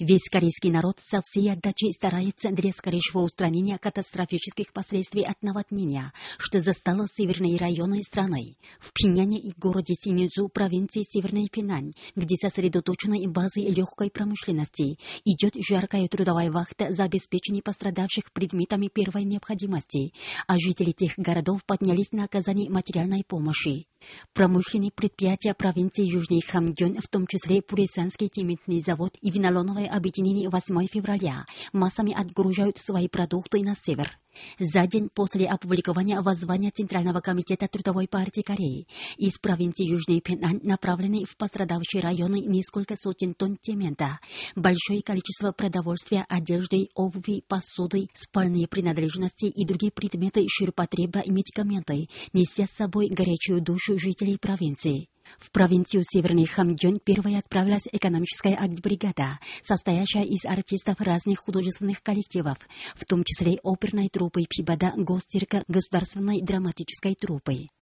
Весь корейский народ со всей отдачей старается для скорейшего устранения катастрофических последствий от наводнения, что застало северные районы страны. В Пиняне и городе Синьчжу, провинции Северный Пинань, где сосредоточены базы легкой промышленности, идет жаркая трудовая вахта за обеспечение пострадавших предметами первой необходимости, а жители тех городов поднялись на оказание материальной помощи. Промышленные предприятия провинции Южный Хамгён, в том числе Пуресанский цементный завод и винолоновое объединение 8 февраля, массами отгружают свои продукты на север. За день после опубликования воззвания Центрального комитета Трудовой партии Кореи из провинции Южный Пинань направлены в пострадавшие районы несколько сотен тонн цемента, большое количество продовольствия, одежды, обуви, посуды, спальные принадлежности и другие предметы ширпотреба и медикаменты, неся с собой горячую душу жителей провинции. В провинцию Северный Хамгён первой отправилась экономическая агитбригада, состоящая из артистов разных художественных коллективов, в том числе оперной труппы Пибада, Госцирка, государственной драматической труппы.